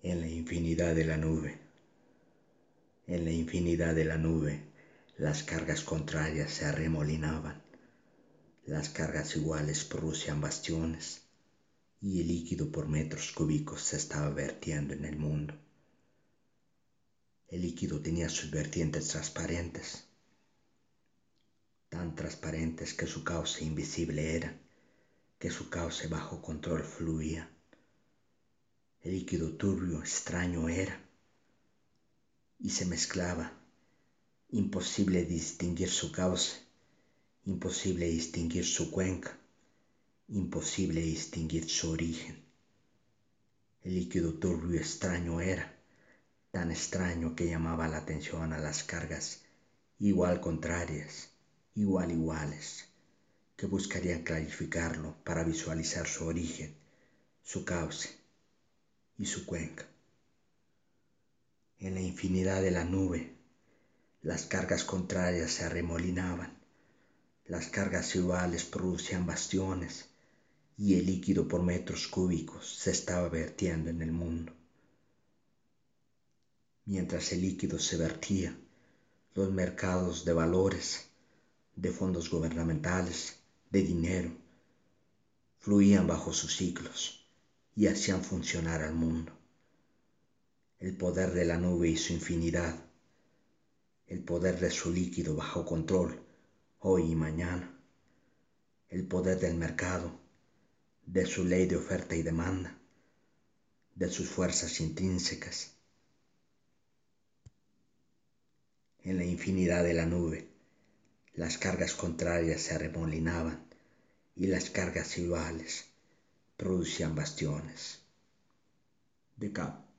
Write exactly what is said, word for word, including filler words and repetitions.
en la infinidad de la nube, en la infinidad de la nube, las cargas contrarias se arremolinaban, las cargas iguales producían bastiones, y el líquido por metros cúbicos se estaba vertiendo en el mundo. El líquido tenía sus vertientes transparentes, tan transparentes que su cauce invisible era, que su cauce bajo control fluía. El líquido turbio, extraño era, y se mezclaba, imposible distinguir su cauce, imposible distinguir su cuenca, imposible distinguir su origen. El líquido turbio extraño era, tan extraño que llamaba la atención a las cargas igual contrarias, igual iguales, que buscarían clarificarlo para visualizar su origen, su cauce y su cuenca. En la infinidad de la nube, las cargas contrarias se arremolinaban, las cargas iguales producían bastiones, y el líquido por metros cúbicos se estaba vertiendo en el mundo. Mientras el líquido se vertía, los mercados de valores, de fondos gubernamentales, de dinero, fluían bajo sus ciclos y hacían funcionar al mundo. El poder de la nube y su infinidad, el poder de su líquido bajo control, hoy y mañana, el poder del mercado, de su ley de oferta y demanda, de sus fuerzas intrínsecas. En la infinidad de la nube, las cargas contrarias se arremolinaban y las cargas iguales producían bastiones. De Cap.